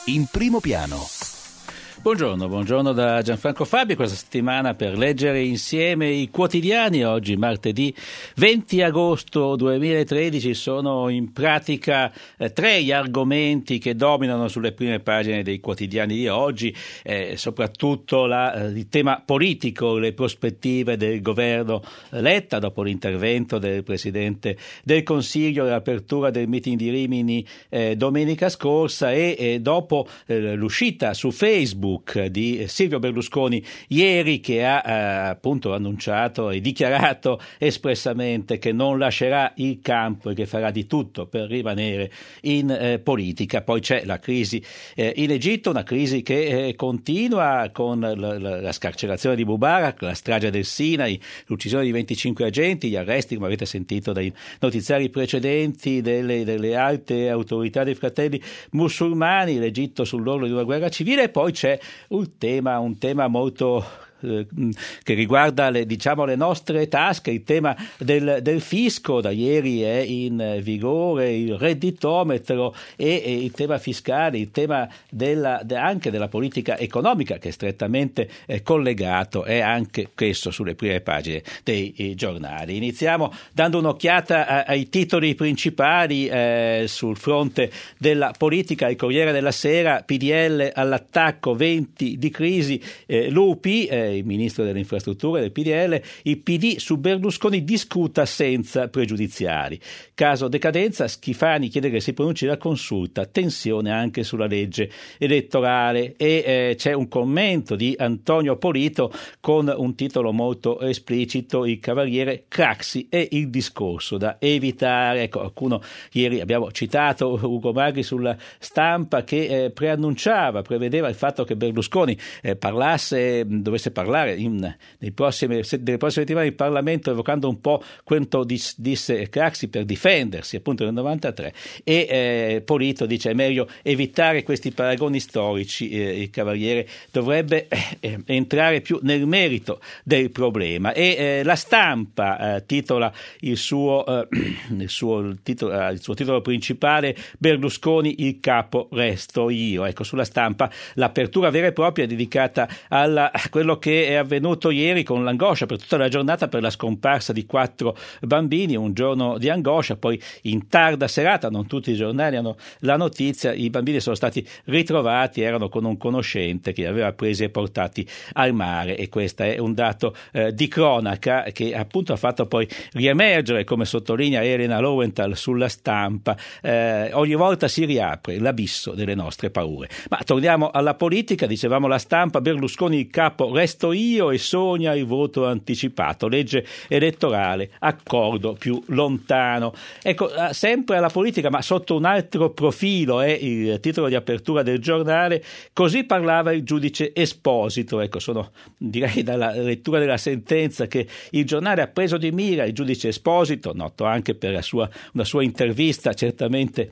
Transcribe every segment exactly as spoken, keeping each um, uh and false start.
In primo piano. Buongiorno, buongiorno da Gianfranco Fabi questa settimana per leggere insieme i quotidiani. Oggi martedì venti agosto duemilatredici sono in pratica eh, tre gli argomenti che dominano sulle prime pagine dei quotidiani di oggi, eh, soprattutto la, eh, il tema politico, le prospettive del governo Letta dopo l'intervento del Presidente del Consiglio, l'apertura del meeting di Rimini eh, domenica scorsa e eh, dopo eh, l'uscita su Facebook di Silvio Berlusconi ieri, che ha eh, appunto annunciato e dichiarato espressamente che non lascerà il campo e che farà di tutto per rimanere in eh, politica. Poi c'è la crisi eh, in Egitto, una crisi che eh, continua con la, la, la scarcerazione di Mubarak, la strage del Sinai, l'uccisione di venticinque agenti, gli arresti, come avete sentito dai notiziari precedenti, delle, delle alte autorità dei fratelli musulmani, l'Egitto sull'orlo di una guerra civile. E poi c'è un tema, un tema molto eh, che riguarda le, diciamo, le nostre tasche, il tema del, del fisco. Da ieri è in vigore il redditometro e, e il tema fiscale, il tema della, de, anche della politica economica, che è strettamente eh, collegato, è anche questo sulle prime pagine dei eh, giornali. Iniziamo dando un'occhiata a, ai titoli principali eh, sul fronte della politica. Il Corriere della Sera: P D L all'attacco, venti di crisi, eh, Lupi, eh, il ministro delle infrastrutture del P D L, il P D su Berlusconi discuta senza pregiudiziali. Caso decadenza, Schifani chiede che si pronunci la consulta, tensione anche sulla legge elettorale. E eh, c'è un commento di Antonio Polito con un titolo molto esplicito: il Cavaliere, Craxi e il discorso da evitare. Ecco, qualcuno ieri abbiamo citato Ugo Magri sulla Stampa che eh, preannunciava, prevedeva il fatto che Berlusconi eh, parlasse, dovesse parlare in, nei prossimi, nelle prossime settimane in Parlamento, evocando un po' quanto dis, disse Craxi per difendersi appunto nel novantatré. E eh, Polito dice: è meglio evitare questi paragoni storici, eh, il Cavaliere dovrebbe eh, entrare più nel merito del problema. E eh, la Stampa eh, titola il suo, eh, il, suo, il, titolo, eh, il suo titolo principale: Berlusconi il capo resto io. Ecco, sulla Stampa l'apertura vera e propria è dedicata alla, a quello che è avvenuto ieri, con l'angoscia per tutta la giornata per la scomparsa di quattro bambini, un giorno di angoscia. Poi in tarda serata, non tutti i giornali hanno la notizia, i bambini sono stati ritrovati, erano con un conoscente che li aveva presi e portati al mare, e questo è un dato eh, di cronaca che appunto ha fatto poi riemergere, come sottolinea Elena Lowenthal sulla Stampa, eh, ogni volta si riapre l'abisso delle nostre paure. Ma torniamo alla politica. Dicevamo la Stampa: Berlusconi il capo resto io e sogna il voto anticipato, legge elettorale, accordo più lontano. Ecco, sempre alla politica ma sotto un altro profilo è il titolo di apertura del giornale: così parlava il giudice Esposito. Ecco, sono, direi dalla lettura della sentenza, che il giornale ha preso di mira il giudice Esposito, noto anche per la sua, una sua intervista certamente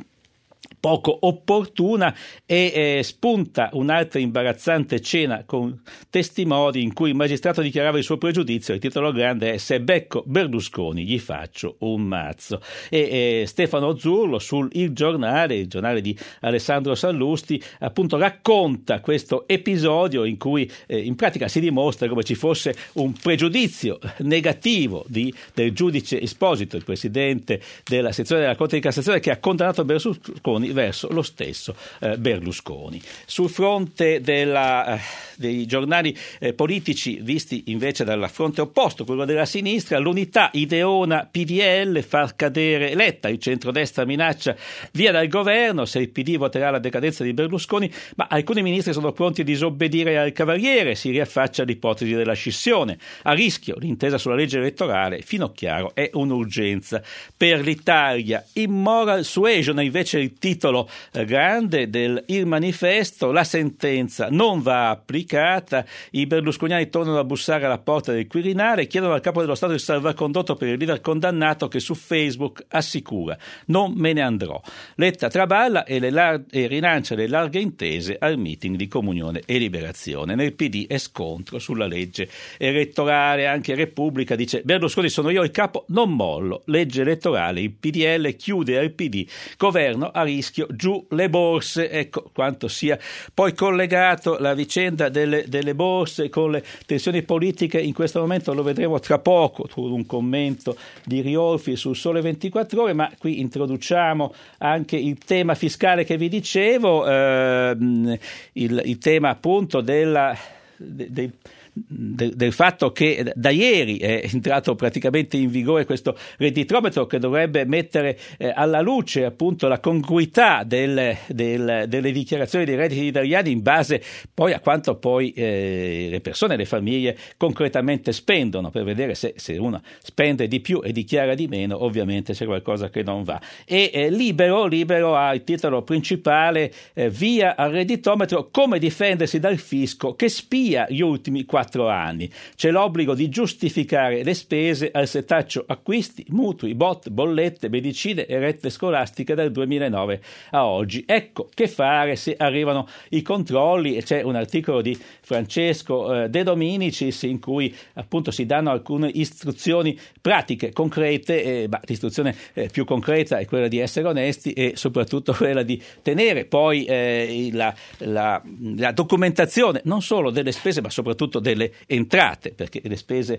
poco opportuna, e eh, spunta un'altra imbarazzante cena con testimoni in cui il magistrato dichiarava il suo pregiudizio. Il titolo grande è: se becco Berlusconi gli faccio un mazzo. E eh, Stefano Zurlo sul Il Giornale, il giornale di Alessandro Sallusti, appunto racconta questo episodio in cui eh, in pratica si dimostra come ci fosse un pregiudizio negativo di, del giudice Esposito, il presidente della sezione della Corte di Cassazione, che ha condannato Berlusconi verso lo stesso eh, Berlusconi. Sul fronte della, eh, dei giornali eh, politici visti invece dal fronte opposto, quello della sinistra, l'Unità ideona P D L, far cadere Letta, il centrodestra minaccia via dal governo se il P D voterà la decadenza di Berlusconi, ma alcuni ministri sono pronti a disobbedire al Cavaliere, si riaffaccia l'ipotesi della scissione, a rischio l'intesa sulla legge elettorale, Finocchiaro è un'urgenza per l'Italia. Immoral suasion è invece il titolo eh, grande del Il Manifesto: la sentenza non va applicata, i berlusconiani tornano a bussare alla porta del Quirinale, chiedono al capo dello Stato il salvacondotto per il leader condannato, che su Facebook assicura: non me ne andrò. Letta traballa e, le lar- e rilancia le larghe intese al meeting di Comunione e Liberazione. Nel P D è scontro sulla legge elettorale. Anche Repubblica dice: Berlusconi sono io il capo, non mollo, legge elettorale, il P D L chiude al P D, governo a rischio rischio, giù le borse. Ecco quanto sia poi collegato la vicenda delle, delle borse con le tensioni politiche in questo momento lo vedremo tra poco con un commento di Riolfi sul Sole ventiquattro Ore, ma qui introduciamo anche il tema fiscale che vi dicevo, ehm, il, il tema appunto della de, de, Del, del fatto che da ieri è entrato praticamente in vigore questo redditometro che dovrebbe mettere eh, alla luce appunto la congruità del, del, delle dichiarazioni dei redditi italiani in base poi a quanto poi eh, le persone, le famiglie concretamente spendono, per vedere se, se uno spende di più e dichiara di meno ovviamente c'è qualcosa che non va. E eh, Libero, Libero ha il titolo principale eh, via al redditometro, come difendersi dal fisco che spia gli ultimi quattro anni. C'è l'obbligo di giustificare le spese al setaccio acquisti, mutui, bot, bollette, medicine e rette scolastiche dal duemilanove a oggi. Ecco che fare se arrivano i controlli, e c'è un articolo di Francesco eh, De Dominicis in cui appunto si danno alcune istruzioni pratiche, concrete, eh, ma l'istruzione eh, più concreta è quella di essere onesti e soprattutto quella di tenere poi eh, la, la, la documentazione non solo delle spese ma soprattutto delle delle entrate, perché le spese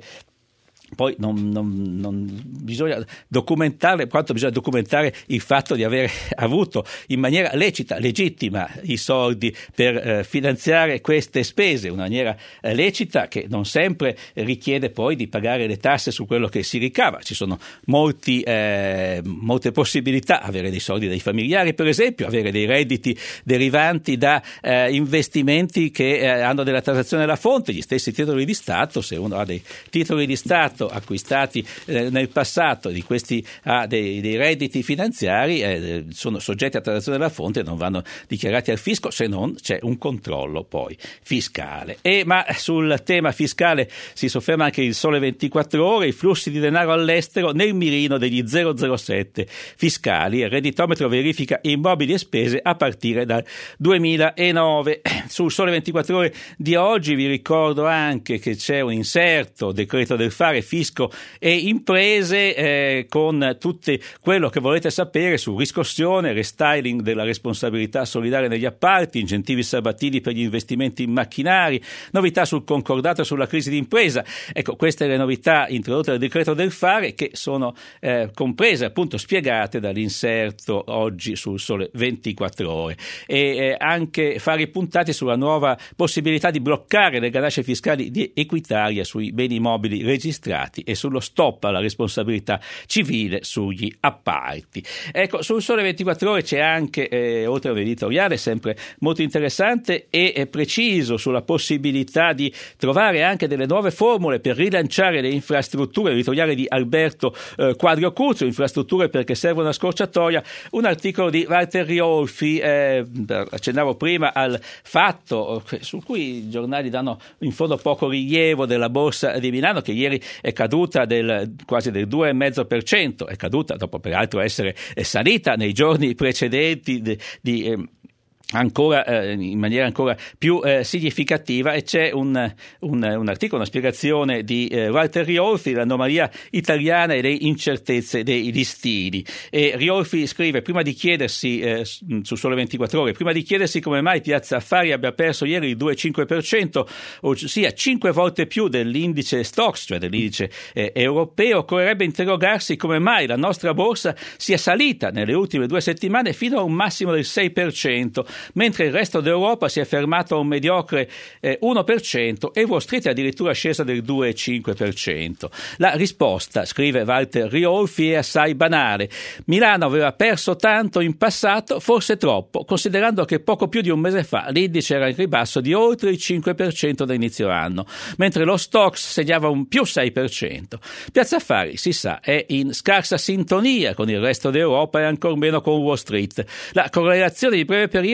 poi non, non, non bisogna documentare quanto bisogna documentare il fatto di aver avuto in maniera lecita, legittima i soldi per eh, finanziare queste spese, una maniera eh, lecita che non sempre richiede poi di pagare le tasse su quello che si ricava. Ci sono molti, eh, molte possibilità, avere dei soldi dai familiari per esempio, avere dei redditi derivanti da eh, investimenti che eh, hanno della tassazione alla fonte, gli stessi titoli di Stato. Se uno ha dei titoli di Stato acquistati eh, nel passato, di questi ha dei, dei redditi finanziari, eh, sono soggetti a tassazione della fonte e non vanno dichiarati al fisco se non c'è un controllo poi fiscale. E ma sul tema fiscale si sofferma anche il Sole ventiquattro Ore, i flussi di denaro all'estero nel mirino degli zero zero sette fiscali. Il redditometro verifica immobili e spese a partire dal duemilanove. Sul Sole ventiquattro Ore di oggi vi ricordo anche che c'è un inserto decreto del fare fisco e imprese eh, con tutto quello che volete sapere su riscossione, restyling della responsabilità solidale negli appalti, incentivi sabatini per gli investimenti in macchinari, novità sul concordato e sulla crisi d'impresa. Ecco, queste le novità introdotte dal decreto del fare che sono eh, comprese, appunto spiegate dall'inserto oggi sul Sole ventiquattro Ore. E eh, anche fari puntati sulla nuova possibilità di bloccare le ganasce fiscali di Equitalia sui beni mobili registrati e sullo stop alla responsabilità civile sugli appalti. Ecco, sul Sole ventiquattro Ore c'è anche, eh, oltre a un editoriale sempre molto interessante e eh, preciso sulla possibilità di trovare anche delle nuove formule per rilanciare le infrastrutture, l'editoriale di Alberto eh, Quadrio Curzo, infrastrutture perché serve una scorciatoia, un articolo di Walter Riolfi, eh, accennavo prima al fatto su cui i giornali danno in fondo poco rilievo della borsa di Milano, che ieri è caduta del, quasi del due virgola cinque per cento, è caduta dopo peraltro essere salita nei giorni precedenti di, di eh, ancora eh, in maniera ancora più eh, significativa, e c'è un, un, un articolo, una spiegazione di eh, Walter Riolfi, l'anomalia italiana e le incertezze dei listini. E Riolfi scrive: prima di chiedersi eh, su Sole ventiquattro Ore, prima di chiedersi come mai Piazza Affari abbia perso ieri il due virgola cinque per cento, ossia cinque volte più dell'indice Stoxx, cioè dell'indice eh, europeo, occorrerebbe interrogarsi come mai la nostra borsa sia salita nelle ultime due settimane fino a un massimo del sei per cento, mentre il resto d'Europa si è fermato a un mediocre eh, uno per cento e Wall Street è addirittura scesa del due virgola cinque per cento. La risposta, scrive Walter Riolfi, è assai banale. Milano aveva perso tanto in passato, forse troppo, considerando che poco più di un mese fa l'indice era in ribasso di oltre il cinque per cento da inizio anno, mentre lo Stoxx segnava un più sei per cento. Piazza Affari, si sa, è in scarsa sintonia con il resto d'Europa e ancor meno con Wall Street. La correlazione di breve periodo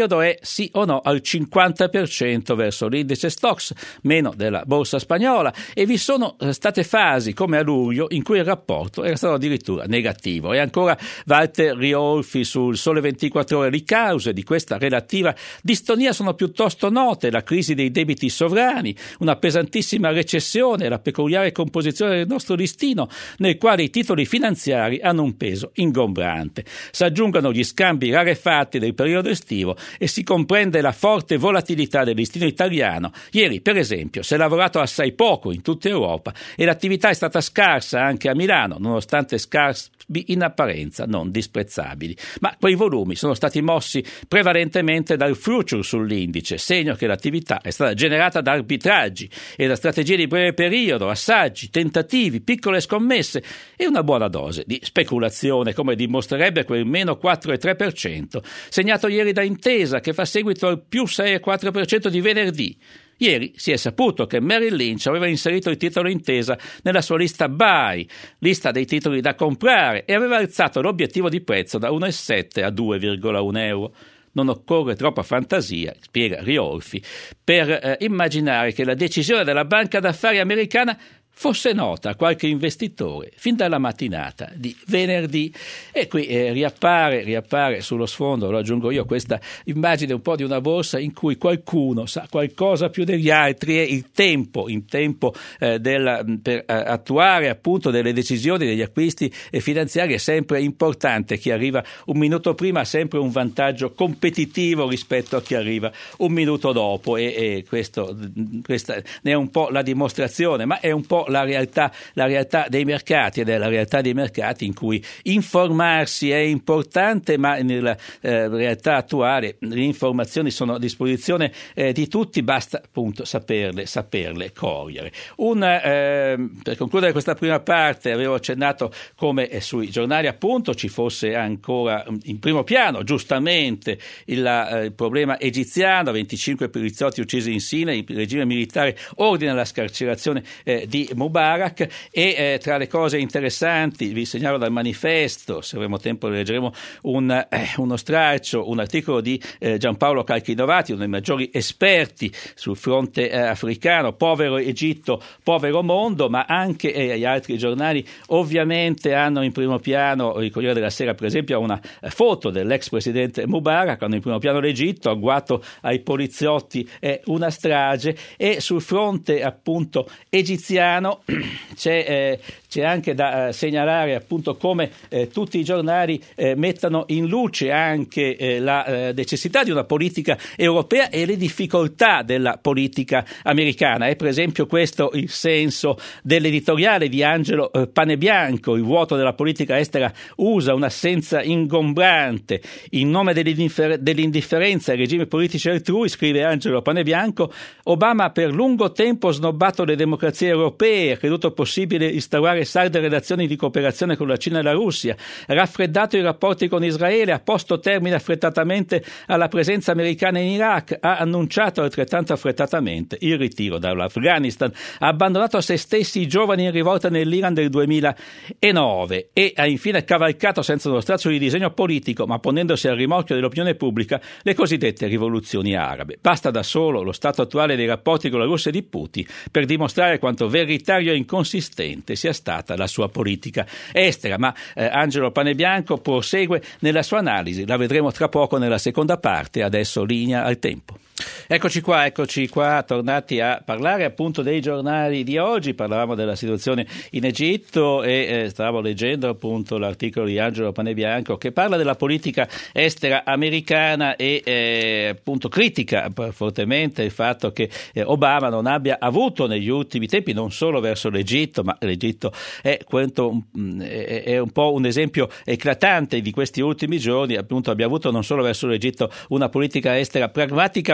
periodo è sì o no al cinquanta per cento verso l'indice Stoxx, meno della borsa spagnola, e vi sono state fasi come a luglio in cui il rapporto era stato addirittura negativo. E ancora Walter Riolfi sul Sole ventiquattro Ore: le cause di questa relativa distonia sono piuttosto note: la crisi dei debiti sovrani, una pesantissima recessione, la peculiare composizione del nostro listino, nel quale i titoli finanziari hanno un peso ingombrante. Si aggiungono gli scambi rarefatti del periodo estivo e si comprende la forte volatilità del listino italiano. Ieri, per esempio, si è lavorato assai poco in tutta Europa e l'attività è stata scarsa anche a Milano, nonostante scarsi in apparenza non disprezzabili. Ma quei volumi sono stati mossi prevalentemente dal future sull'indice, segno che l'attività è stata generata da arbitraggi e da strategie di breve periodo, assaggi, tentativi, piccole scommesse e una buona dose di speculazione, come dimostrerebbe quel meno quattro virgola tre per cento segnato ieri da Intesa, che fa seguito al più sei virgola quattro per cento di venerdì. Ieri si è saputo che Merrill Lynch aveva inserito il titolo Intesa nella sua lista buy, lista dei titoli da comprare, e aveva alzato l'obiettivo di prezzo da uno virgola sette a due virgola uno euro. Non occorre troppa fantasia, spiega Riolfi, per eh, immaginare che la decisione della banca d'affari americana fosse nota a qualche investitore fin dalla mattinata di venerdì. E qui eh, riappare, riappare sullo sfondo, lo aggiungo io, questa immagine un po' di una borsa in cui qualcuno sa qualcosa più degli altri, e il tempo, il tempo eh, della, per eh, attuare appunto delle decisioni, degli acquisti eh, finanziari è sempre importante. Chi arriva un minuto prima ha sempre un vantaggio competitivo rispetto a chi arriva un minuto dopo, e, e questo, questa ne è un po' la dimostrazione, ma è un po' la realtà, la realtà dei mercati, ed è la realtà dei mercati in cui informarsi è importante, ma nella eh, realtà attuale le informazioni sono a disposizione eh, di tutti, basta appunto saperle, saperle cogliere. Un, eh, per concludere questa prima parte, avevo accennato come eh, sui giornali appunto ci fosse ancora in primo piano giustamente il, eh, il problema egiziano: venticinque poliziotti uccisi in Sinai, il regime militare ordina la scarcerazione eh, di Mubarak. E eh, tra le cose interessanti vi segnalo dal Manifesto, se avremo tempo leggeremo un, eh, uno stralcio, un articolo di eh, Giampaolo Calchinovati, uno dei maggiori esperti sul fronte eh, africano: povero Egitto, povero mondo. Ma anche eh, gli altri giornali ovviamente hanno in primo piano, il Corriere della Sera per esempio ha una eh, foto dell'ex presidente Mubarak, hanno in primo piano l'Egitto, agguato ai poliziotti è una strage. E sul fronte appunto egiziano c'è, eh, c'è anche da eh, segnalare appunto come eh, tutti i giornali eh, mettano in luce anche eh, la eh, necessità di una politica europea e le difficoltà della politica americana. È per esempio questo il senso dell'editoriale di Angelo eh, Panebianco: il vuoto della politica estera U S A, un'assenza ingombrante. In nome dell'indiffer- dell'indifferenza ai regimi politici altrui, scrive Angelo Panebianco, Obama ha per lungo tempo snobbato le democrazie europee, ha creduto possibile instaurare salde relazioni di cooperazione con la Cina e la Russia, ha raffreddato i rapporti con Israele, ha posto termine affrettatamente alla presenza americana in Iraq, ha annunciato altrettanto affrettatamente il ritiro dall'Afghanistan, ha abbandonato a se stessi i giovani in rivolta nell'Iran del duemilanove e ha infine cavalcato senza uno strazio di disegno politico, ma ponendosi al rimorchio dell'opinione pubblica, le cosiddette rivoluzioni arabe. Basta da solo lo stato attuale dei rapporti con la Russia di Putin per dimostrare quanto veritario e inconsistente sia stata la sua politica estera. Ma eh, Angelo Panebianco prosegue nella sua analisi, la vedremo tra poco nella seconda parte. Adesso linea al tempo. Eccoci qua, eccoci qua, tornati a parlare appunto dei giornali di oggi. Parlavamo della situazione in Egitto e eh, stavo leggendo appunto l'articolo di Angelo Panebianco che parla della politica estera americana e eh, appunto critica fortemente il fatto che eh, Obama non abbia avuto negli ultimi tempi, non solo verso l'Egitto, ma l'Egitto è, quanto, è, è un po' un esempio eclatante di questi ultimi giorni, appunto abbia avuto non solo verso l'Egitto una politica estera pragmatica, ma un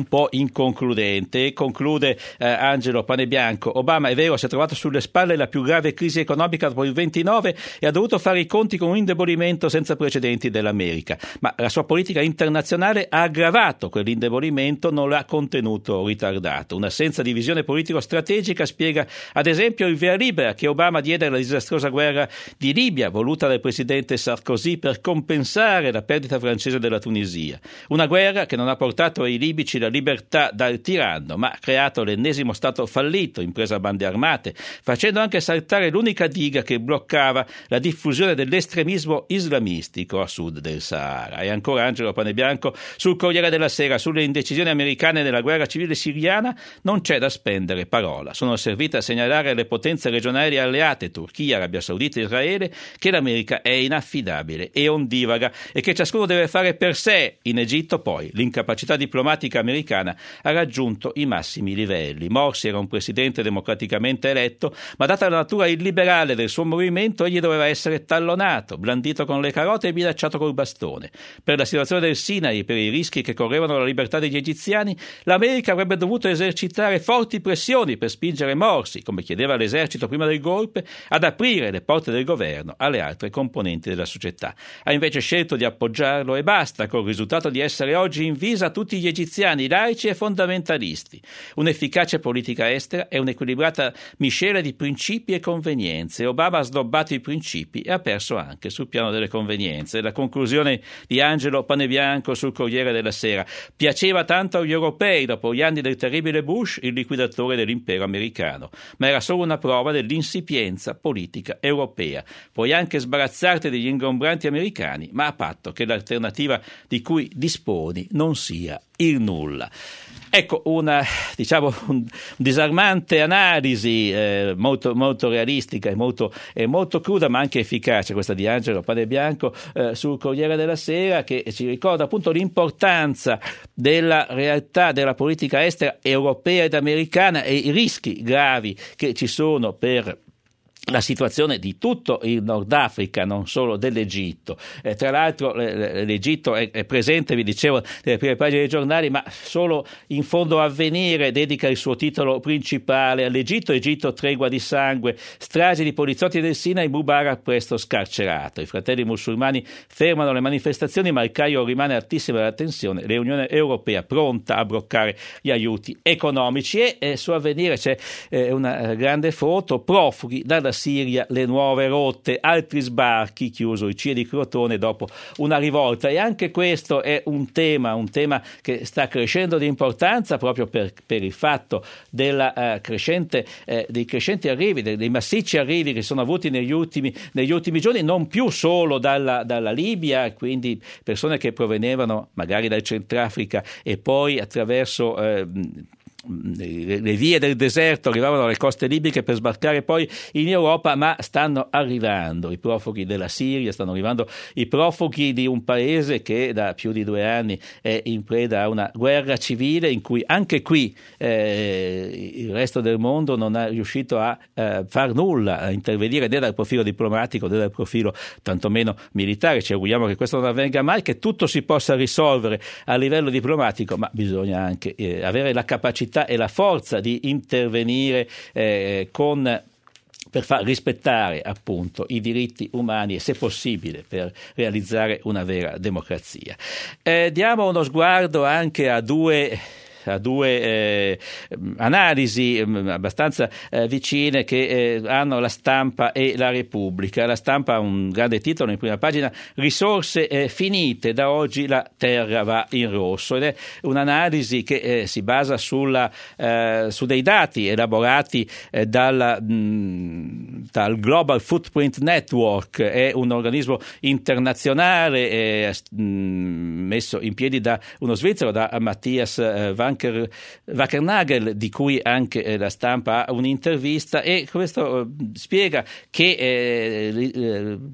po' inconcludente. E conclude eh, Angelo Panebianco: Obama, è vero, si è trovato sulle spalle la più grave crisi economica dopo il ventinove e ha dovuto fare i conti con un indebolimento senza precedenti dell'America, ma la sua politica internazionale ha aggravato quell'indebolimento, non l'ha contenuto, ritardato. Un'assenza di visione politico-strategica spiega ad esempio il via libera che Obama diede alla disastrosa guerra di Libia, voluta dal presidente Sarkozy per compensare la perdita francese della Tunisia. Una guerra che non ha portato ai libici la libertà dal tiranno, ma ha creato l'ennesimo stato fallito, impresa bande armate, facendo anche saltare l'unica diga che bloccava la diffusione dell'estremismo islamistico a sud del Sahara. E ancora Angelo Panebianco sul Corriere della Sera: sulle indecisioni americane nella guerra civile siriana non c'è da spendere parola. Sono servite a segnalare alle potenze regionali alleate, Turchia, Arabia Saudita e Israele, che l'America è inaffidabile e ondivaga e che ciascuno deve fare per sé. In Egitto poi l'incapacità diplomatica americana ha raggiunto i massimi livelli. Morsi era un presidente democraticamente eletto, ma data la natura illiberale del suo movimento egli doveva essere tallonato, blandito con le carote e minacciato col bastone. Per la situazione del Sinai e per i rischi che correvano la libertà degli egiziani, l'America avrebbe dovuto esercitare forti pressioni per spingere Morsi, come chiedeva l'esercito prima del golpe, ad aprire le porte del governo alle altre componenti della società. Ha invece scelto di appoggiarlo e basta, col risultato di essere oggi in visa a tutti gli egiziani laici e fondamentalisti. Un'efficace politica estera è un'equilibrata miscela di principi e convenienze. Obama ha snobbato i principi e ha perso anche sul piano delle convenienze. La conclusione di Angelo Panebianco sul Corriere della Sera: piaceva tanto agli europei dopo gli anni del terribile Bush, il liquidatore dell'impero americano, ma era solo una prova dell'insipienza politica europea. Puoi anche sbarazzarti degli ingombranti americani, ma a patto che l'alternativa di cui disponi non sia il nulla. Ecco una, diciamo, un disarmante analisi eh, molto, molto realistica e molto, eh, molto cruda, ma anche efficace, questa di Angelo Panebianco eh, sul Corriere della Sera, che ci ricorda appunto l'importanza della realtà della politica estera europea ed americana e i rischi gravi che ci sono per la situazione di tutto il Nord Africa, non solo dell'Egitto. Eh, tra l'altro l'Egitto è, è presente, vi dicevo, nelle prime pagine dei giornali, ma solo in fondo Avvenire dedica il suo titolo principale all'Egitto: Egitto, tregua di sangue, stragi di poliziotti del Sinai, Mubarak presto scarcerato. I fratelli musulmani fermano le manifestazioni, ma il Cairo rimane altissima la tensione, l'Unione Europea pronta a bloccare gli aiuti economici. E eh, su Avvenire c'è eh, una grande foto: profughi dalla Siria, le nuove rotte, altri sbarchi, chiuso il C I E di Crotone dopo una rivolta. E anche questo è un tema, un tema che sta crescendo di importanza proprio per, per il fatto della, uh, crescente, eh, dei crescenti arrivi, dei, dei massicci arrivi che sono avuti negli ultimi, negli ultimi giorni, non più solo dalla, dalla Libia, quindi persone che provenivano magari dal Centrafrica e poi attraverso eh, le vie del deserto arrivavano alle coste libiche per sbarcare poi in Europa, ma stanno arrivando i profughi della Siria, stanno arrivando i profughi di un paese che da più di due anni è in preda a una guerra civile in cui anche qui eh, il resto del mondo non è riuscito a eh, far nulla, a intervenire né dal profilo diplomatico né dal profilo tantomeno militare. Ci auguriamo che questo non avvenga mai, che tutto si possa risolvere a livello diplomatico, ma bisogna anche eh, avere la capacità e la forza di intervenire eh, con per far rispettare appunto i diritti umani e, se possibile, per realizzare una vera democrazia. Eh, diamo uno sguardo anche a due a due eh, analisi eh, abbastanza eh, vicine che eh, hanno La Stampa e La Repubblica. La Stampa ha un grande titolo in prima pagina: risorse eh, finite, da oggi la terra va in rosso, ed è un'analisi che eh, si basa sulla, eh, su dei dati elaborati eh, dal, mh, dal Global Footprint Network. È un organismo internazionale eh, mh, messo in piedi da uno svizzero, da Matthias eh, Van Wackernagel, di cui anche eh, La Stampa ha un'intervista, e questo eh, spiega che eh, eh,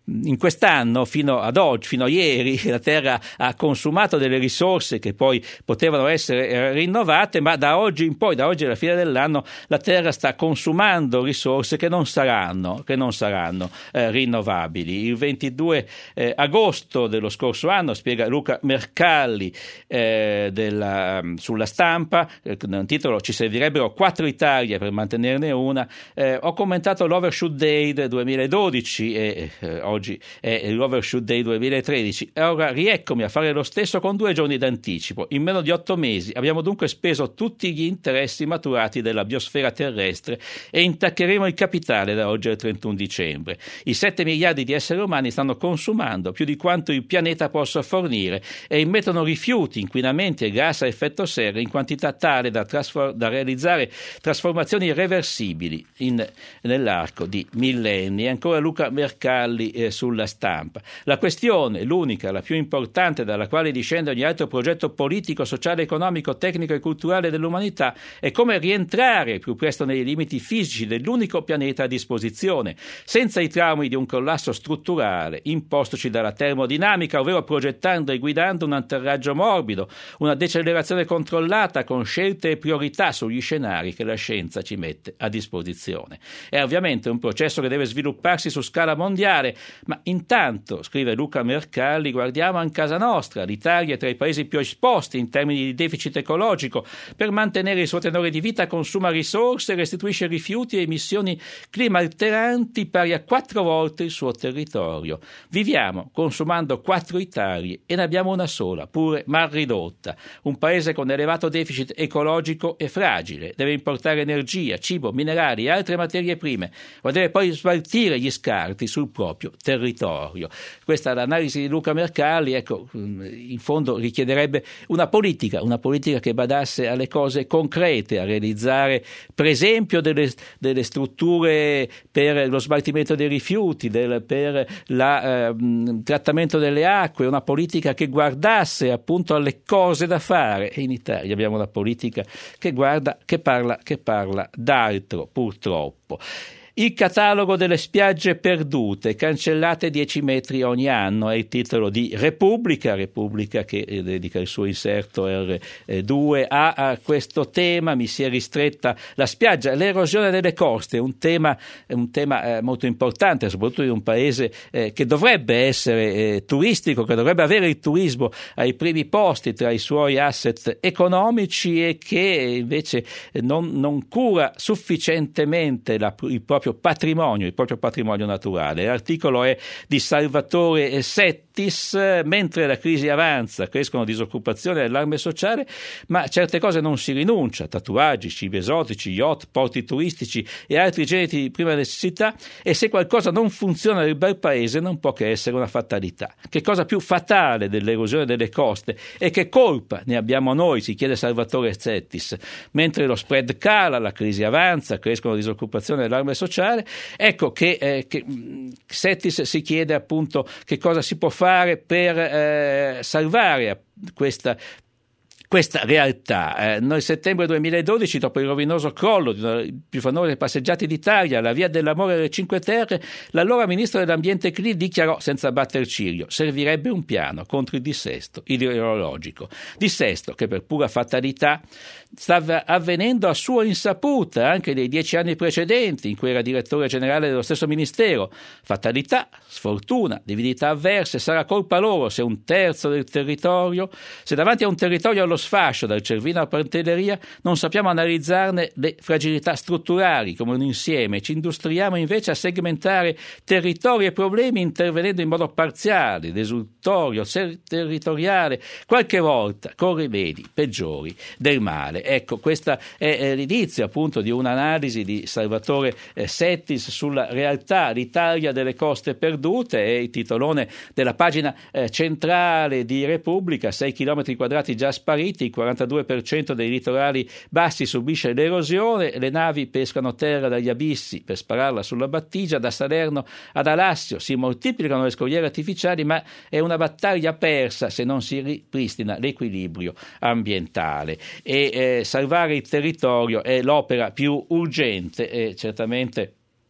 in quest'anno, fino ad oggi, fino a ieri, la Terra ha consumato delle risorse che poi potevano essere rinnovate, ma da oggi in poi, da oggi alla fine dell'anno, la Terra sta consumando risorse che non saranno, che non saranno eh, rinnovabili. Il ventidue eh, agosto dello scorso anno, spiega Luca Mercalli eh, della, sulla Stampa, eh, nel titolo "Ci servirebbero quattro Italie per mantenerne una", eh, ho commentato l'Overshoot Day del duemiladodici e eh, oggi è l'Overshoot Day duemilatredici e ora rieccomi a fare lo stesso con due giorni d'anticipo. In meno di otto mesi abbiamo dunque speso tutti gli interessi maturati della biosfera terrestre e intaccheremo il capitale da oggi al trentuno dicembre. I sette miliardi di esseri umani stanno consumando più di quanto il pianeta possa fornire e immettono rifiuti, inquinamenti e gas a effetto serra in quantità tale da, trasfor- da realizzare trasformazioni irreversibili in, nell'arco di millenni. Ancora Luca Mercalli eh, sulla Stampa. La questione, l'unica, la più importante dalla quale discende ogni altro progetto politico, sociale, economico, tecnico e culturale dell'umanità è come rientrare più presto nei limiti fisici dell'unico pianeta a disposizione, senza i traumi di un collasso strutturale impostoci dalla termodinamica, ovvero progettando e guidando un atterraggio morbido, una decelerazione controllata con scelte e priorità sugli scenari che la scienza ci mette a disposizione. È ovviamente un processo che deve svilupparsi su scala mondiale, ma intanto, scrive Luca Mercalli, guardiamo a casa nostra. L'Italia è tra i paesi più esposti in termini di deficit ecologico. Per mantenere il suo tenore di vita consuma risorse e restituisce rifiuti e emissioni climalteranti pari a quattro volte il suo territorio. Viviamo consumando quattro Italie e ne abbiamo una sola, pure mal ridotta. Un paese con elevato deficit ecologico e fragile. Deve importare energia, cibo, minerali e altre materie prime, ma deve poi smaltire gli scarti sul proprio territorio. Questa è l'analisi di Luca Mercalli. Ecco, in fondo richiederebbe una politica, una politica che badasse alle cose concrete, a realizzare per esempio delle, delle strutture per lo smaltimento dei rifiuti, del, per il eh, trattamento delle acque, una politica che guardasse appunto alle cose da fare. E in Italia abbiamo una politica che guarda, che parla, che parla d'altro, purtroppo. Il catalogo delle spiagge perdute, cancellate dieci metri ogni anno, è il titolo di Repubblica, Repubblica che dedica il suo inserto erre due a, a questo tema. Mi si è ristretta la spiaggia, l'erosione delle coste, un tema, un tema eh, molto importante, soprattutto in un paese eh, che dovrebbe essere eh, turistico, che dovrebbe avere il turismo ai primi posti tra i suoi asset economici e che invece non, non cura sufficientemente la, il proprio patrimonio, il proprio patrimonio naturale. L'articolo è di Salvatore Settis. Mentre la crisi avanza, crescono disoccupazione e allarme sociale, ma certe cose non si rinuncia: tatuaggi, cibi esotici, yacht, porti turistici e altri generi di prima necessità. E se qualcosa non funziona nel bel paese non può che essere una fatalità. Che cosa più fatale dell'erosione delle coste e che colpa ne abbiamo noi, si chiede Salvatore Settis. Mentre lo spread cala, la crisi avanza, crescono disoccupazione e allarme sociale, ecco che, eh, che Settis si chiede appunto che cosa si può fare per eh, salvare questa Questa realtà. Eh, nel settembre duemiladodici, dopo il rovinoso crollo di una delle più famose passeggiate d'Italia, la Via dell'Amore alle Cinque Terre, l'allora ministro dell'Ambiente Clini dichiarò senza batter ciglio: servirebbe un piano contro il dissesto idrogeologico. Dissesto che per pura fatalità stava avvenendo a sua insaputa anche nei dieci anni precedenti, in cui era direttore generale dello stesso ministero. Fatalità, sfortuna, divinità avverse, sarà colpa loro se un terzo del territorio, se davanti a un territorio allo sfascio dal Cervino a Pantelleria non sappiamo analizzarne le fragilità strutturali come un insieme, ci industriamo invece a segmentare territori e problemi intervenendo in modo parziale, desultorio, territoriale, qualche volta con rimedi peggiori del male. Ecco, questo è l'inizio appunto di un'analisi di Salvatore Settis sulla realtà. L'Italia delle coste perdute è il titolone della pagina centrale di Repubblica. sei chilometri quadrati già spariti, il quarantadue per cento dei litorali bassi subisce l'erosione, le navi pescano terra dagli abissi per spararla sulla battigia, da Salerno ad Alassio si moltiplicano le scogliere artificiali, ma è una battaglia persa se non si ripristina l'equilibrio ambientale. E eh, salvare il territorio è l'opera più urgente e certamente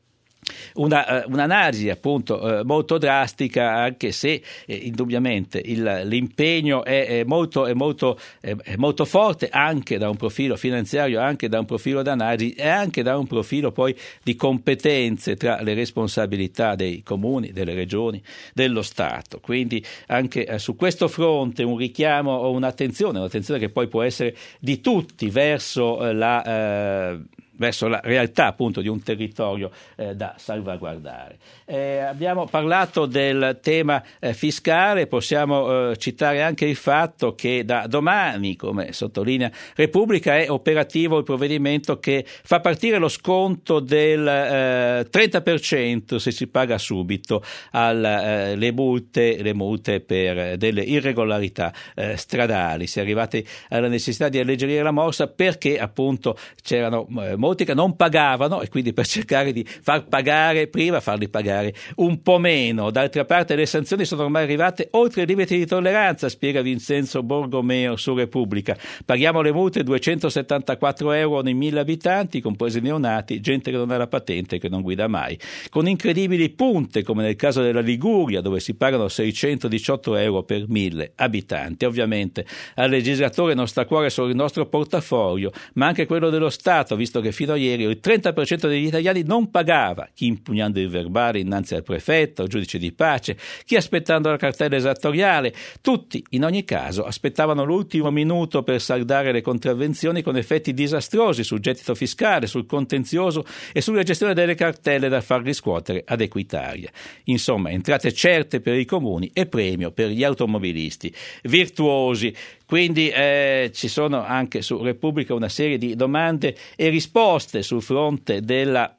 Una, un'analisi appunto eh, molto drastica, anche se eh, indubbiamente il, l'impegno è, è, molto, è, molto, è, è molto forte anche da un profilo finanziario, anche da un profilo d'analisi e anche da un profilo poi di competenze tra le responsabilità dei comuni, delle regioni, dello Stato. Quindi anche eh, su questo fronte un richiamo o un'attenzione, un'attenzione che poi può essere di tutti verso eh, la eh, verso la realtà appunto di un territorio eh, da salvaguardare. Eh, abbiamo parlato del tema eh, fiscale, possiamo eh, citare anche il fatto che da domani, come sottolinea Repubblica, è operativo il provvedimento che fa partire lo sconto del eh, trenta per cento se si paga subito alle eh, multe, le multe per delle irregolarità eh, stradali. Si è arrivati alla necessità di alleggerire la morsa perché appunto c'erano eh, molti che non pagavano e quindi per cercare di far pagare prima, farli pagare un po' meno. D'altra parte le sanzioni sono ormai arrivate oltre i limiti di tolleranza, spiega Vincenzo Borgomeo su Repubblica. Paghiamo le multe duecentosettantaquattro euro ogni mille abitanti, compresi neonati, gente che non ha la patente e che non guida mai, con incredibili punte come nel caso della Liguria, dove si pagano seicentodiciotto euro per mille abitanti. Ovviamente al legislatore non sta a cuore solo il nostro portafoglio, ma anche quello dello Stato, visto che fino a ieri il trenta per cento degli italiani non pagava, chi impugnando il verbale innanzi al prefetto, al giudice di pace, chi aspettando la cartella esattoriale. Tutti, in ogni caso, aspettavano l'ultimo minuto per saldare le contravvenzioni con effetti disastrosi sul gettito fiscale, sul contenzioso e sulla gestione delle cartelle da far riscuotere ad Equitalia. Insomma, entrate certe per i comuni e premio per gli automobilisti virtuosi. Quindi eh, ci sono anche su Repubblica una serie di domande e risposte sul fronte della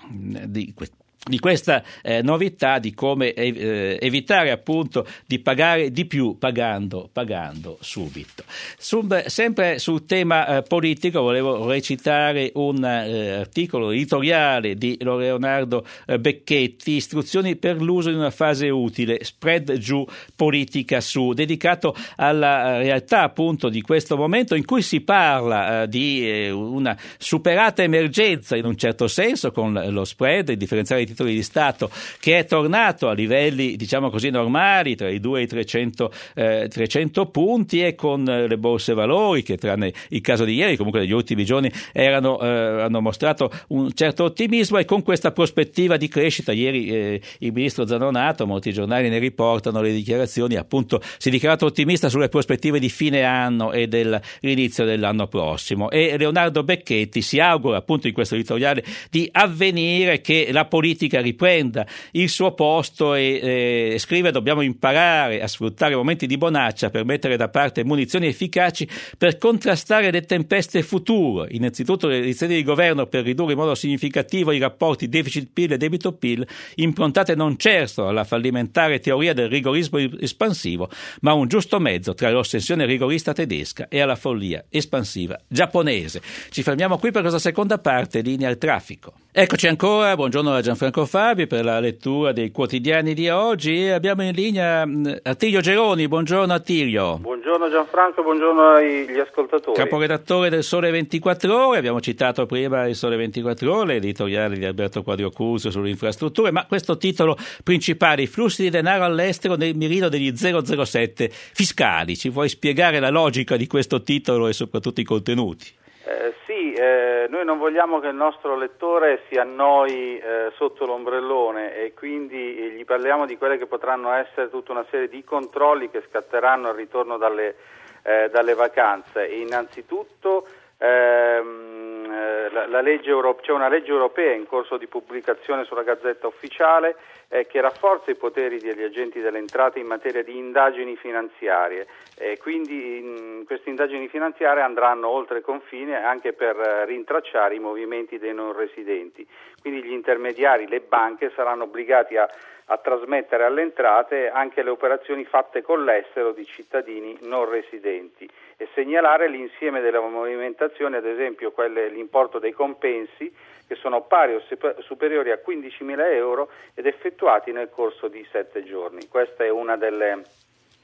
di, di questa eh, novità, di come eh, evitare appunto di pagare di più pagando, pagando subito. Sul, sempre sul tema eh, politico volevo recitare un eh, articolo editoriale di Leonardo eh, Becchetti, Istruzioni per l'uso in una fase utile, spread giù, politica su, dedicato alla realtà appunto di questo momento in cui si parla eh, di eh, una superata emergenza in un certo senso con lo spread, il differenziale di titoli di Stato che è tornato a livelli diciamo così normali tra i due e i trecento, eh, trecento punti, e con eh, le borse valori che tranne il caso di ieri comunque negli ultimi giorni erano, eh, hanno mostrato un certo ottimismo, e con questa prospettiva di crescita ieri eh, il ministro Zanonato, molti giornali ne riportano le dichiarazioni, appunto si è dichiarato ottimista sulle prospettive di fine anno e dell'inizio dell'anno prossimo, e Leonardo Becchetti si augura appunto in questo editoriale di avvenire che la politica riprenda il suo posto e eh, scrive: dobbiamo imparare a sfruttare momenti di bonaccia per mettere da parte munizioni efficaci per contrastare le tempeste future, innanzitutto le elezioni di governo per ridurre in modo significativo i rapporti deficit-P I L e debito-P I L, improntate non certo alla fallimentare teoria del rigorismo espansivo, ma a un giusto mezzo tra l'ossessione rigorista tedesca e alla follia espansiva giapponese. Ci fermiamo qui per questa seconda parte, linea al traffico. Eccoci ancora, buongiorno da Gianfranco Fabi per la lettura dei quotidiani di oggi, e abbiamo in linea Attilio Geroni. Buongiorno Attilio. Buongiorno Gianfranco, buongiorno agli ascoltatori. Caporedattore del Sole ventiquattro Ore, abbiamo citato prima il Sole ventiquattro Ore, l'editoriale di Alberto Quadriocurso sulle infrastrutture, ma questo titolo principale: i flussi di denaro all'estero nel mirino degli zero zero sette fiscali. Ci vuoi spiegare la logica di questo titolo e soprattutto i contenuti? Eh, sì, eh, noi non vogliamo che il nostro lettore si annoi eh, sotto l'ombrellone, e quindi gli parliamo di quelle che potranno essere tutta una serie di controlli che scatteranno al ritorno dalle, eh, dalle vacanze. E innanzitutto ehm, la, la legge Euro- c'è una legge europea in corso di pubblicazione sulla Gazzetta Ufficiale eh, che rafforza i poteri degli agenti delle entrate in materia di indagini finanziarie. E quindi in queste indagini finanziarie andranno oltre confine anche per rintracciare i movimenti dei non residenti. Quindi gli intermediari, le banche, saranno obbligati a, a trasmettere alle entrate anche le operazioni fatte con l'estero di cittadini non residenti e segnalare l'insieme delle movimentazioni, ad esempio quelle, l'importo dei compensi, che sono pari o superiori a quindicimila euro ed effettuati nel corso di sette giorni. Questa è una delle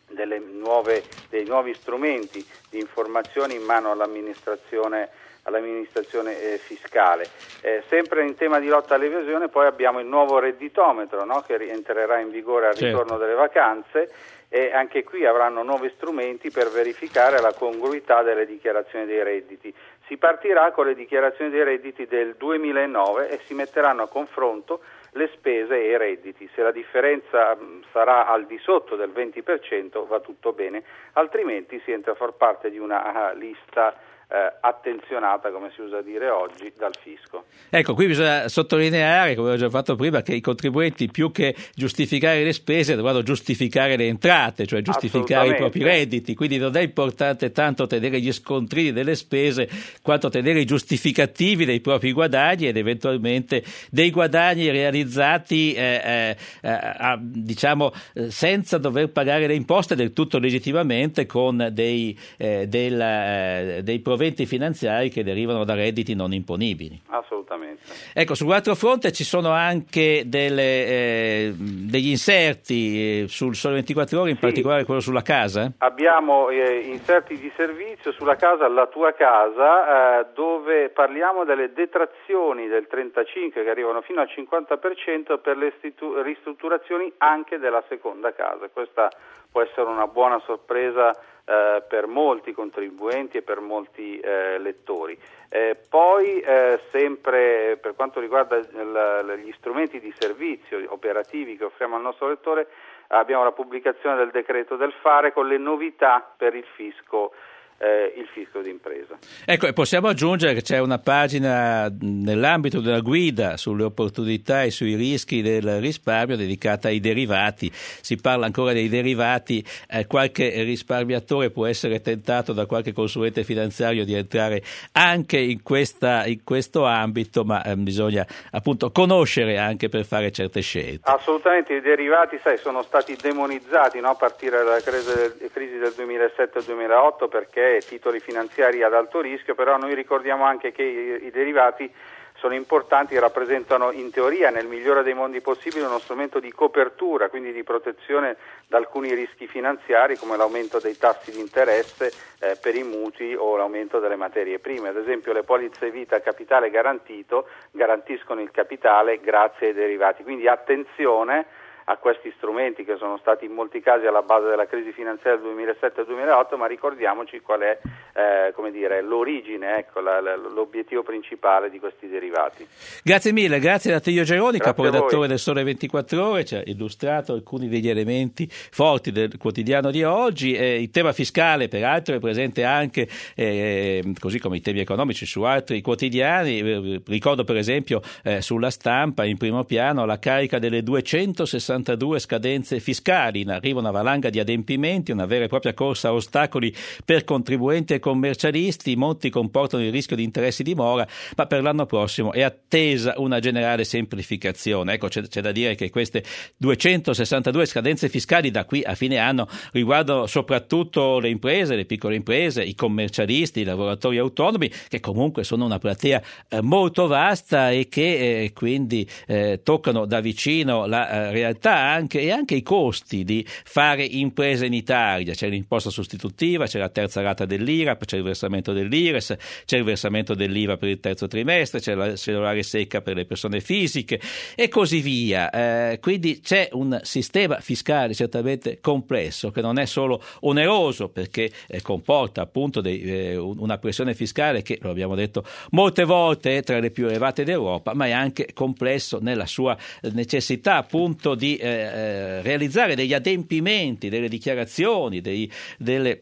delle nuove, dei nuovi strumenti di informazione in mano all'amministrazione all'amministrazione eh, fiscale. Eh, sempre in tema di lotta all'evasione poi abbiamo il nuovo redditometro, no? Che entrerà in vigore al ritorno certo. delle vacanze, e anche qui avranno nuovi strumenti per verificare la congruità delle dichiarazioni dei redditi. Si partirà con le dichiarazioni dei redditi del duemilanove e si metteranno a confronto le spese e i redditi. Se la differenza mh, sarà al di sotto del venti per cento va tutto bene, altrimenti si entra a far parte di una uh, lista Eh, attenzionata, come si usa dire oggi, dal fisco. Ecco, qui bisogna sottolineare, come ho già fatto prima, che i contribuenti, più che giustificare le spese, dovranno giustificare le entrate, cioè giustificare i propri redditi, quindi non è importante tanto tenere gli scontrini delle spese quanto tenere i giustificativi dei propri guadagni ed eventualmente dei guadagni realizzati eh, eh, eh, diciamo eh, senza dover pagare le imposte, del tutto legittimamente, con dei, eh, del, eh, dei proventi finanziari che derivano da redditi non imponibili. Assolutamente. Ecco, sull'altro fronte ci sono anche delle, eh, degli inserti eh, sul Sole ventiquattro Ore, in sì. particolare quello sulla casa. Abbiamo eh, inserti di servizio sulla casa, la tua casa, eh, dove parliamo delle detrazioni del trentacinque che arrivano fino al cinquanta per cento per le stitu- ristrutturazioni anche della seconda casa. Questa può essere una buona sorpresa Eh, per molti contribuenti e per molti eh, lettori. Eh, poi eh, sempre per quanto riguarda il, gli strumenti di servizio operativi che offriamo al nostro lettore, abbiamo la pubblicazione del decreto del fare con le novità per il fisco Eh, il fisco d'impresa. Ecco, e possiamo aggiungere che c'è una pagina nell'ambito della guida sulle opportunità e sui rischi del risparmio dedicata ai derivati. Si parla ancora dei derivati, eh, qualche risparmiatore può essere tentato da qualche consulente finanziario di entrare anche in questa in questo ambito, ma eh, bisogna appunto conoscere anche per fare certe scelte. Assolutamente, i derivati, sai, sono stati demonizzati, no, a partire dalla crisi del duemilasette duemilaotto, perché titoli finanziari ad alto rischio, però noi ricordiamo anche che i, i derivati sono importanti, rappresentano in teoria, nel migliore dei mondi possibili, uno strumento di copertura, quindi di protezione da alcuni rischi finanziari come l'aumento dei tassi di interesse eh, per i mutui o l'aumento delle materie prime. Ad esempio le polizze vita a capitale garantito garantiscono il capitale grazie ai derivati, quindi attenzione a questi strumenti che sono stati in molti casi alla base della crisi finanziaria del duemilasette duemilaotto, ma ricordiamoci qual è eh, come dire, l'origine, ecco, la, la, l'obiettivo principale di questi derivati. Grazie mille, grazie a Attilio Geroni, caporedattore del Sole ventiquattro Ore, ci ha illustrato alcuni degli elementi forti del quotidiano di oggi. Eh, il tema fiscale peraltro è presente anche, eh, così come i temi economici, su altri quotidiani. Eh, ricordo per esempio eh, sulla Stampa in primo piano la carica delle duecentosessantadue scadenze fiscali, in arrivo una valanga di adempimenti, una vera e propria corsa a ostacoli per contribuenti e commercialisti. Molti comportano il rischio di interessi di mora, ma per l'anno prossimo è attesa una generale semplificazione. Ecco, c'è, c'è da dire che queste duecentosessantadue scadenze fiscali da qui a fine anno riguardano soprattutto le imprese, le piccole imprese, i commercialisti, i lavoratori autonomi, che comunque sono una platea eh, molto vasta e che eh, quindi eh, toccano da vicino la eh, realtà anche, e anche i costi di fare impresa in Italia. C'è l'imposta sostitutiva, c'è la terza rata dell'I R A P, c'è il versamento dell'I R E S, c'è il versamento dell'I V A per il terzo trimestre, c'è la cellulare secca per le persone fisiche e così via. Eh, quindi c'è un sistema fiscale certamente complesso, che non è solo oneroso perché eh, comporta appunto dei, eh, una pressione fiscale che, lo abbiamo detto molte volte, è tra le più elevate d'Europa, ma è anche complesso nella sua necessità appunto di eh, eh, realizzare degli adempimenti, delle dichiarazioni, dei, delle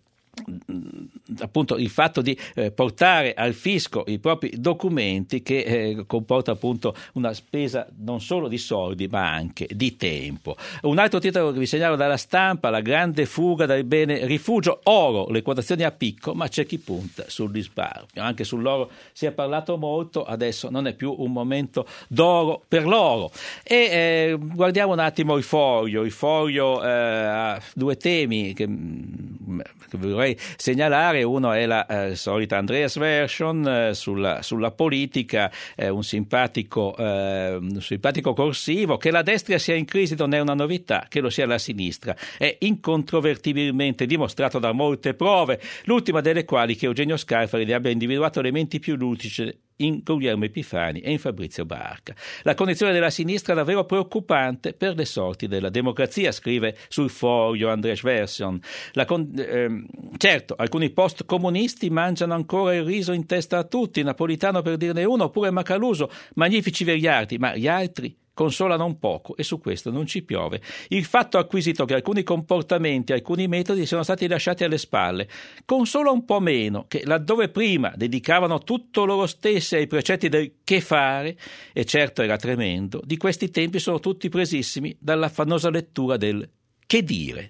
appunto il fatto di eh, portare al fisco i propri documenti, che eh, comporta appunto una spesa non solo di soldi ma anche di tempo. Un altro titolo che vi segnalo dalla Stampa: la grande fuga dal bene rifugio oro, le quotazioni a picco, ma c'è chi punta sul risparmio. Anche sull'oro si è parlato molto, adesso non è più un momento d'oro per l'oro. E eh, guardiamo un attimo il foglio il foglio eh, ha due temi che, che vorrei vorrei segnalare. Uno è la eh, solita Andreas Version eh, sulla, sulla politica, eh, un simpatico, eh, un simpatico corsivo. Che la destra sia in crisi non è una novità, che lo sia la sinistra è incontrovertibilmente dimostrato da molte prove, l'ultima delle quali che Eugenio Scalfari ne abbia individuato elementi più lucidi in Guglielmo Epifani e in Fabrizio Barca. La condizione della sinistra è davvero preoccupante per le sorti della democrazia, scrive sul Foglio Andreas Version. La con- ehm, certo, alcuni post-comunisti mangiano ancora il riso in testa a tutti, Napolitano per dirne uno, oppure Macaluso, magnifici vegliardi, ma gli altri consola non poco e su questo non ci piove. Il fatto acquisito che alcuni comportamenti, alcuni metodi siano stati lasciati alle spalle consola un po' meno che laddove prima dedicavano tutto loro stessi ai precetti del che fare, e certo era tremendo, di questi tempi sono tutti presissimi dall'affannosa lettura del che dire.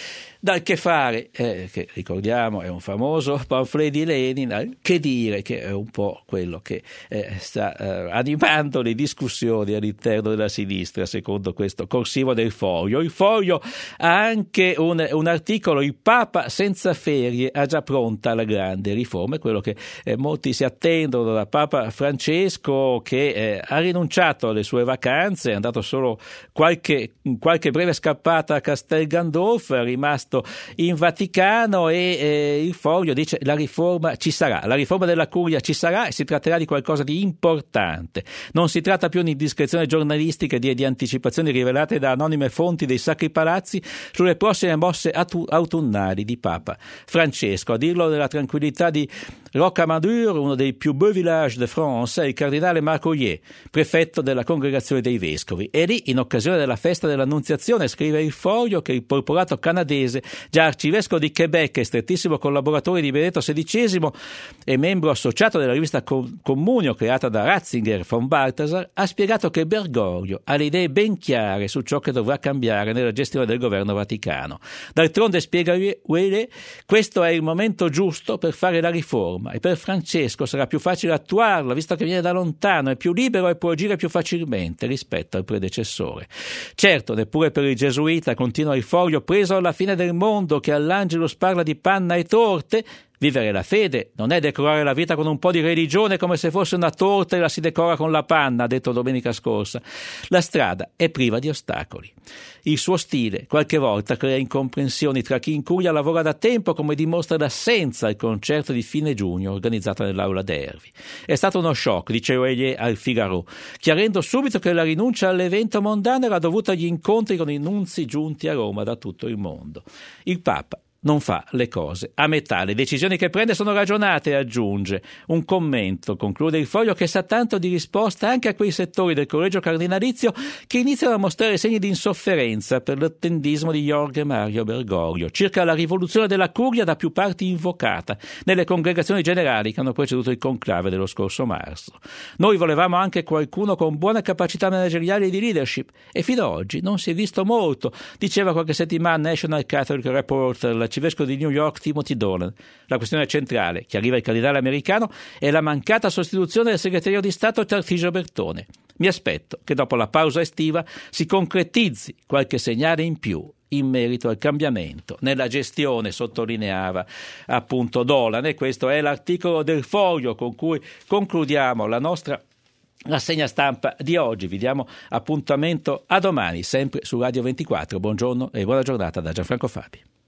Dal che fare, eh, che ricordiamo è un famoso pamphlet di Lenin, al che dire, che è un po' quello che eh, sta eh, animando le discussioni all'interno della sinistra, secondo questo corsivo del Foglio. Il Foglio ha anche un, un articolo, il Papa senza ferie ha già pronta la grande riforma, è quello che eh, molti si attendono da Papa Francesco, che eh, ha rinunciato alle sue vacanze, è andato solo qualche, qualche breve scappata a Castel Gandolfo, è rimasto in Vaticano e eh, il Foglio dice la riforma ci sarà, la riforma della curia ci sarà e si tratterà di qualcosa di importante. Non si tratta più di indiscrezioni giornalistiche di, di anticipazioni rivelate da anonime fonti dei Sacri Palazzi sulle prossime mosse autunnali di Papa Francesco. A dirlo della tranquillità di Rocamadour, uno dei più beaux villages de France, è il cardinale Marc Ollier, prefetto della Congregazione dei Vescovi. E lì, in occasione della festa dell'Annunziazione, scrive il Foglio che il porporato canadese, già arcivescovo di Quebec e strettissimo collaboratore di Benedetto sedicesimo e membro associato della rivista Comunio creata da Ratzinger von Balthasar, ha spiegato che Bergoglio ha le idee ben chiare su ciò che dovrà cambiare nella gestione del governo vaticano. D'altronde, spiega Uele, questo è il momento giusto per fare la riforma e per Francesco sarà più facile attuarla visto che viene da lontano, è più libero e può agire più facilmente rispetto al predecessore. Certo, neppure per il gesuita, continua il Foglio, preso alla fine del mondo che all'Angelus parla di panna e torte, vivere la fede non è decorare la vita con un po' di religione come se fosse una torta e la si decora con la panna, ha detto domenica scorsa. La strada è priva di ostacoli. Il suo stile qualche volta crea incomprensioni tra chi in curia lavora da tempo, come dimostra l'assenza al concerto di fine giugno organizzato nell'aula d'Ervi. È stato uno shock, dice Oeillet al Figaro, chiarendo subito che la rinuncia all'evento mondano era dovuta agli incontri con i nunzi giunti a Roma da tutto il mondo. Il Papa non fa le cose a metà, le decisioni che prende sono ragionate, aggiunge. Un commento, conclude il Foglio, che sa tanto di risposta anche a quei settori del collegio cardinalizio che iniziano a mostrare segni di insofferenza per l'attendismo di Jorge Mario Bergoglio circa la rivoluzione della curia da più parti invocata nelle congregazioni generali che hanno preceduto il conclave dello scorso marzo. Noi volevamo anche qualcuno con buone capacità manageriali e di leadership e fino ad oggi non si è visto molto, diceva qualche settimana National Catholic Reporter, l'arcivescovo di New York Timothy Dolan. La questione centrale, che arriva il cardinale americano, è la mancata sostituzione del segretario di Stato Tarcisio Bertone. Mi aspetto che dopo la pausa estiva si concretizzi qualche segnale in più in merito al cambiamento nella gestione, sottolineava appunto Dolan, e questo è l'articolo del Foglio con cui concludiamo la nostra rassegna stampa di oggi. Vi diamo appuntamento a domani, sempre su Radio ventiquattro. Buongiorno e buona giornata da Gianfranco Fabi.